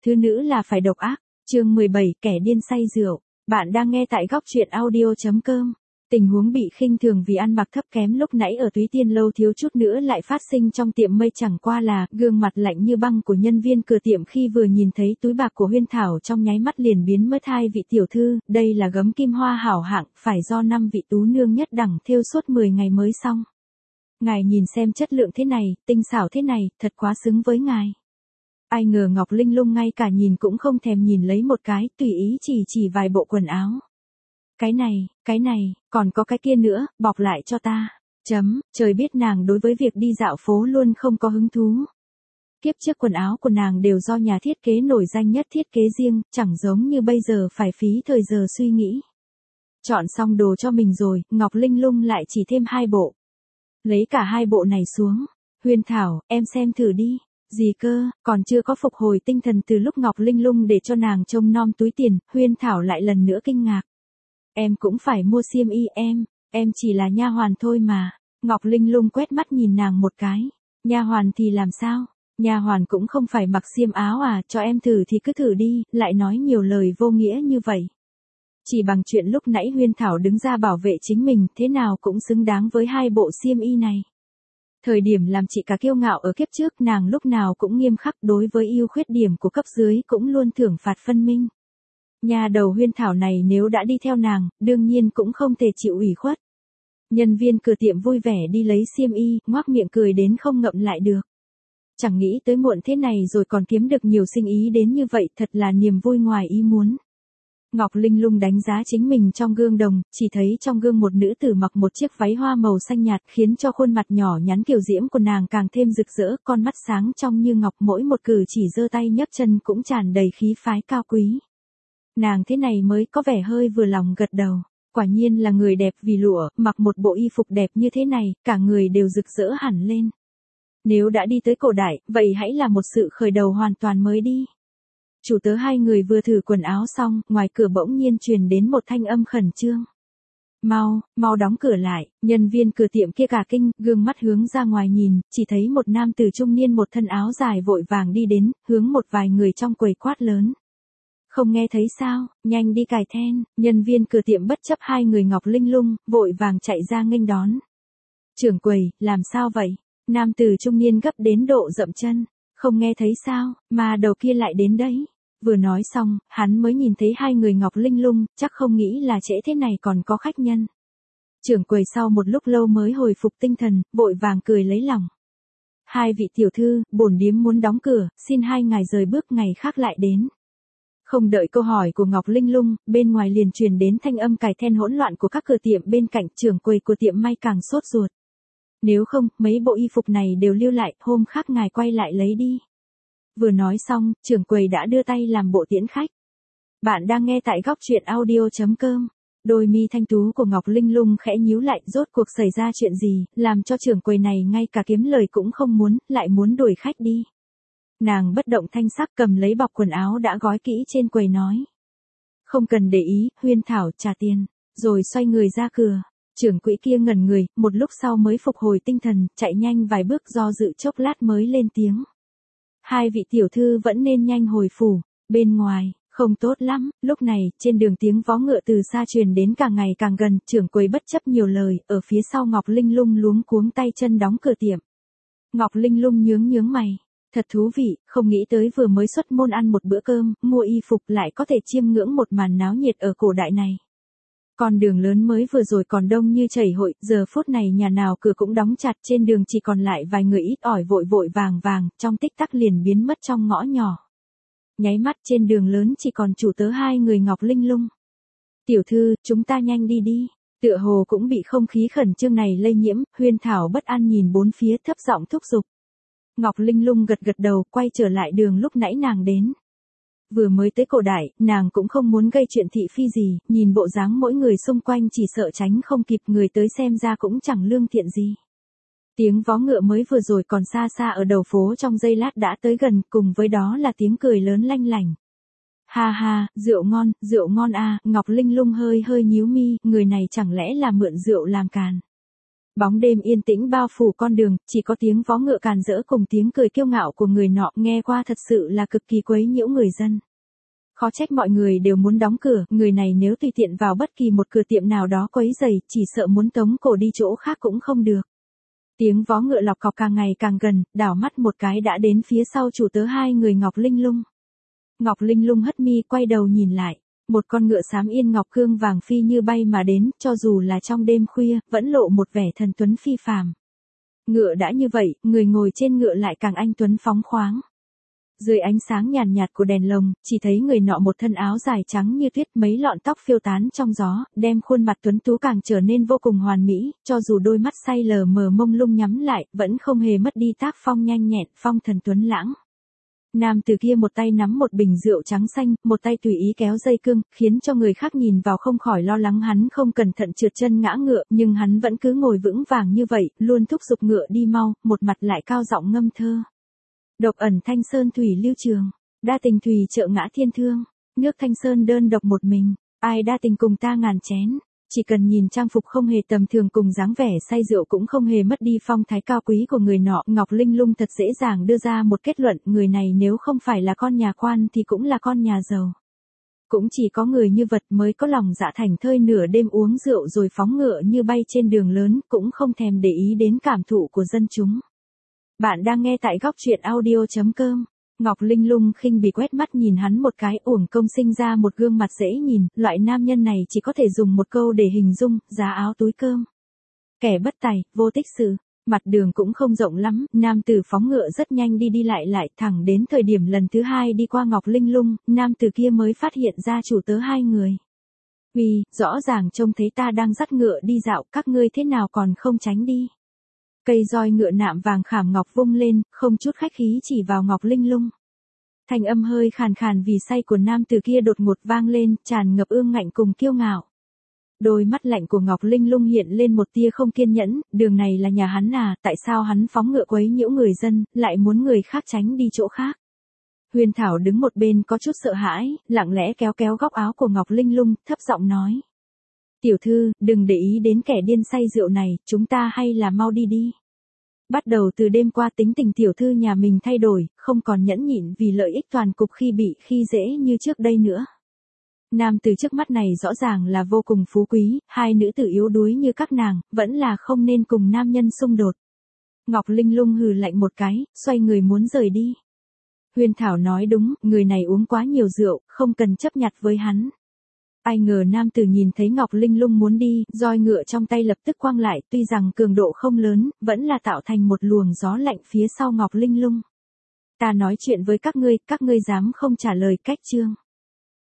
Thứ nữ là phải độc ác. Chương 17, kẻ điên say rượu. Bạn đang nghe tại góc truyện audio.com. Tình huống bị khinh thường vì ăn mặc thấp kém lúc nãy ở Túy Tiên lâu thiếu chút nữa lại phát sinh trong tiệm mây, chẳng qua là gương mặt lạnh như băng của nhân viên cửa tiệm khi vừa nhìn thấy túi bạc của Huyên Thảo trong nháy mắt liền biến mất. Hai vị tiểu thư, đây là gấm kim hoa hảo hạng, phải do 5 vị tú nương nhất đẳng thêu suốt 10 ngày mới xong. Ngài nhìn xem chất lượng thế này, tinh xảo thế này, thật quá xứng với ngài. Ai ngờ Ngọc Linh Lung ngay cả nhìn cũng không thèm nhìn lấy một cái, tùy ý chỉ vài bộ quần áo. Cái này, còn có cái kia nữa, bọc lại cho ta. Trời biết nàng đối với việc đi dạo phố luôn không có hứng thú. Kiếp trước quần áo của nàng đều do nhà thiết kế nổi danh nhất thiết kế riêng, chẳng giống như bây giờ phải phí thời giờ suy nghĩ. Chọn xong đồ cho mình rồi, Ngọc Linh Lung lại chỉ thêm 2 bộ. Lấy cả 2 bộ này xuống. Huyên Thảo, em xem thử đi. Gì cơ, còn chưa có phục hồi tinh thần từ lúc Ngọc Linh Lung để cho nàng trông nom túi tiền, Huyên Thảo lại lần nữa kinh ngạc. Em cũng phải mua xiêm y em chỉ là nha hoàn thôi mà. Ngọc Linh Lung quét mắt nhìn nàng một cái. Nha hoàn thì làm sao? Nha hoàn cũng không phải mặc xiêm áo à, cho em thử thì cứ thử đi, lại nói nhiều lời vô nghĩa như vậy. Chỉ bằng chuyện lúc nãy Huyên Thảo đứng ra bảo vệ chính mình, thế nào cũng xứng đáng với 2 bộ xiêm y này. Thời điểm làm chị cả kiêu ngạo ở kiếp trước, nàng lúc nào cũng nghiêm khắc, đối với ưu khuyết điểm của cấp dưới cũng luôn thưởng phạt phân minh. Nhà đầu Huyên Thảo này nếu đã đi theo nàng, đương nhiên cũng không thể chịu ủy khuất. Nhân viên cửa tiệm vui vẻ đi lấy xiêm y, ngoác miệng cười đến không ngậm lại được. Chẳng nghĩ tới muộn thế này rồi còn kiếm được nhiều sinh ý đến như vậy, thật là niềm vui ngoài ý muốn. Ngọc Linh Lung đánh giá chính mình trong gương đồng, chỉ thấy trong gương một nữ tử mặc một chiếc váy hoa màu xanh nhạt, khiến cho khuôn mặt nhỏ nhắn kiều diễm của nàng càng thêm rực rỡ, con mắt sáng trong như ngọc, mỗi một cử chỉ giơ tay nhấc chân cũng tràn đầy khí phái cao quý. Nàng thế này mới có vẻ hơi vừa lòng gật đầu. Quả nhiên là người đẹp vì lụa, mặc một bộ y phục đẹp như thế này, cả người đều rực rỡ hẳn lên. Nếu đã đi tới cổ đại, vậy hãy là một sự khởi đầu hoàn toàn mới đi. Chủ tớ hai người vừa thử quần áo xong, ngoài cửa bỗng nhiên truyền đến một thanh âm khẩn trương. Mau đóng cửa lại. Nhân viên cửa tiệm kia cả kinh, gương mắt hướng ra ngoài nhìn, chỉ thấy một nam tử trung niên một thân áo dài vội vàng đi đến, hướng một vài người trong quầy quát lớn. Không nghe thấy sao, nhanh đi cài then. Nhân viên cửa tiệm bất chấp 2 người Ngọc Linh Lung, vội vàng chạy ra nghênh đón. Trưởng quầy, làm sao vậy? Nam tử trung niên gấp đến độ dậm chân. Không nghe thấy sao, mà đầu kia lại đến đấy. Vừa nói xong, hắn mới nhìn thấy 2 người Ngọc Linh Lung, chắc không nghĩ là trễ thế này còn có khách nhân. Trưởng quầy sau một lúc lâu mới hồi phục tinh thần, vội vàng cười lấy lòng. 2 vị tiểu thư, bổn điếm muốn đóng cửa, xin 2 ngài rời bước, ngày khác lại đến. Không đợi câu hỏi của Ngọc Linh Lung, bên ngoài liền truyền đến thanh âm cài then hỗn loạn của các cửa tiệm bên cạnh. Trưởng quầy của tiệm may càng sốt ruột. Nếu không, mấy bộ y phục này đều lưu lại, hôm khác ngài quay lại lấy đi. Vừa nói xong, trưởng quầy đã đưa tay làm bộ tiễn khách. Bạn đang nghe tại góc truyện audio.com. Đôi mi thanh tú của Ngọc Linh Lung khẽ nhíu lại, rốt cuộc xảy ra chuyện gì, làm cho trưởng quầy này ngay cả kiếm lời cũng không muốn, lại muốn đuổi khách đi. Nàng bất động thanh sắc cầm lấy bọc quần áo đã gói kỹ trên quầy nói. Không cần để ý, Huyên Thảo trả tiền, rồi xoay người ra cửa. Trưởng quỹ kia ngẩn người, một lúc sau mới phục hồi tinh thần, chạy nhanh vài bước do dự chốc lát mới lên tiếng. 2 vị tiểu thư vẫn nên nhanh hồi phủ, bên ngoài, không tốt lắm. Lúc này, trên đường tiếng vó ngựa từ xa truyền đến càng ngày càng gần, trưởng quầy bất chấp nhiều lời, ở phía sau Ngọc Linh Lung luống cuống tay chân đóng cửa tiệm. Ngọc Linh Lung nhướng mày. Thật thú vị, không nghĩ tới vừa mới xuất môn ăn một bữa cơm, mua y phục lại có thể chiêm ngưỡng một màn náo nhiệt ở cổ đại này. Con đường lớn mới vừa rồi còn đông như chảy hội, giờ phút này nhà nào cửa cũng đóng chặt, trên đường chỉ còn lại vài người ít ỏi vội vàng, trong tích tắc liền biến mất trong ngõ nhỏ. Nháy mắt trên đường lớn chỉ còn chủ tớ 2 người Ngọc Linh Lung. Tiểu thư, chúng ta nhanh đi. Tựa hồ cũng bị không khí khẩn trương này lây nhiễm, Huyên Thảo bất an nhìn bốn phía thấp giọng thúc giục. Ngọc Linh Lung gật đầu, quay trở lại đường lúc nãy nàng đến. Vừa mới tới cổ đại, nàng cũng không muốn gây chuyện thị phi gì, nhìn bộ dáng mỗi người xung quanh chỉ sợ tránh không kịp, người tới xem ra cũng chẳng lương thiện gì. Tiếng vó ngựa mới vừa rồi còn xa ở đầu phố, trong giây lát đã tới gần, cùng với đó là tiếng cười lớn lanh lảnh. Ha, rượu ngon à. Ngọc Linh Lung hơi nhíu mi, người này chẳng lẽ là mượn rượu làm càn. Bóng đêm yên tĩnh bao phủ con đường, chỉ có tiếng vó ngựa càn rỡ cùng tiếng cười kiêu ngạo của người nọ nghe qua thật sự là cực kỳ quấy nhiễu người dân. Khó trách mọi người đều muốn đóng cửa, người này nếu tùy tiện vào bất kỳ một cửa tiệm nào đó quấy rầy, chỉ sợ muốn tống cổ đi chỗ khác cũng không được. Tiếng vó ngựa lọc cọc càng ngày càng gần, đảo mắt một cái đã đến phía sau chủ tớ hai người Ngọc Linh Lung. Ngọc Linh Lung hất mi quay đầu nhìn lại, một con ngựa xám yên ngọc cương vàng phi như bay mà đến, cho dù là trong đêm khuya, vẫn lộ một vẻ thần tuấn phi phàm. Ngựa đã như vậy, người ngồi trên ngựa lại càng anh tuấn phóng khoáng. Dưới ánh sáng nhàn nhạt của đèn lồng, chỉ thấy người nọ một thân áo dài trắng như tuyết, mấy lọn tóc phiêu tán trong gió, đem khuôn mặt tuấn tú càng trở nên vô cùng hoàn mỹ, cho dù đôi mắt say lờ mờ mông lung nhắm lại, vẫn không hề mất đi tác phong nhanh nhẹn, phong thần tuấn lãng. Nam từ kia một tay nắm một bình rượu trắng xanh, một tay tùy ý kéo dây cương, khiến cho người khác nhìn vào không khỏi lo lắng hắn không cẩn thận trượt chân ngã ngựa, nhưng hắn vẫn cứ ngồi vững vàng như vậy, luôn thúc giục ngựa đi mau, một mặt lại cao giọng ngâm thơ. Độc ẩn Thanh Sơn thủy lưu trường, đa tình thủy trợ ngã thiên thương, nước Thanh Sơn đơn độc một mình, ai đa tình cùng ta ngàn chén. Chỉ cần nhìn trang phục không hề tầm thường cùng dáng vẻ say rượu cũng không hề mất đi phong thái cao quý của người nọ, Ngọc Linh Lung thật dễ dàng đưa ra một kết luận, người này nếu không phải là con nhà quan thì cũng là con nhà giàu. Cũng chỉ có người như vật mới có lòng dạ thảnh thơi nửa đêm uống rượu rồi phóng ngựa như bay trên đường lớn, cũng không thèm để ý đến cảm thụ của dân chúng. Bạn đang nghe tại góc truyện audio.com. Ngọc Linh Lung khinh bỉ quét mắt nhìn hắn một cái, uổng công sinh ra một gương mặt dễ nhìn, loại nam nhân này chỉ có thể dùng một câu để hình dung, giá áo túi cơm. Kẻ bất tài, vô tích sự, mặt đường cũng không rộng lắm, nam tử phóng ngựa rất nhanh đi lại, thẳng đến thời điểm lần thứ hai đi qua Ngọc Linh Lung, nam tử kia mới phát hiện ra chủ tớ hai người. Vì, rõ ràng trông thấy ta đang dắt ngựa đi dạo, các ngươi thế nào còn không tránh đi. Cây roi ngựa nạm vàng khảm ngọc vung lên, không chút khách khí chỉ vào Ngọc Linh Lung. Thanh âm hơi khàn khàn vì say của nam tử kia đột ngột vang lên, tràn ngập ương ngạnh cùng kiêu ngạo. Đôi mắt lạnh của Ngọc Linh Lung hiện lên một tia không kiên nhẫn, đường này là nhà hắn à, tại sao hắn phóng ngựa quấy nhiễu người dân, lại muốn người khác tránh đi chỗ khác. Huyền Thảo đứng một bên có chút sợ hãi, lặng lẽ kéo góc áo của Ngọc Linh Lung, thấp giọng nói. Tiểu thư, đừng để ý đến kẻ điên say rượu này, chúng ta hay là mau đi. Bắt đầu từ đêm qua tính tình tiểu thư nhà mình thay đổi, không còn nhẫn nhịn vì lợi ích toàn cục khi bị khi dễ như trước đây nữa. Nam từ trước mắt này rõ ràng là vô cùng phú quý, hai nữ tử yếu đuối như các nàng, vẫn là không nên cùng nam nhân xung đột. Ngọc Linh Lung hừ lạnh một cái, xoay người muốn rời đi. Huyền Thảo nói đúng, người này uống quá nhiều rượu, không cần chấp nhặt với hắn. Ai ngờ nam tử nhìn thấy Ngọc Linh Lung muốn đi, roi ngựa trong tay lập tức quăng lại, tuy rằng cường độ không lớn, vẫn là tạo thành một luồng gió lạnh phía sau Ngọc Linh Lung. Ta nói chuyện với các ngươi dám không trả lời cách chương.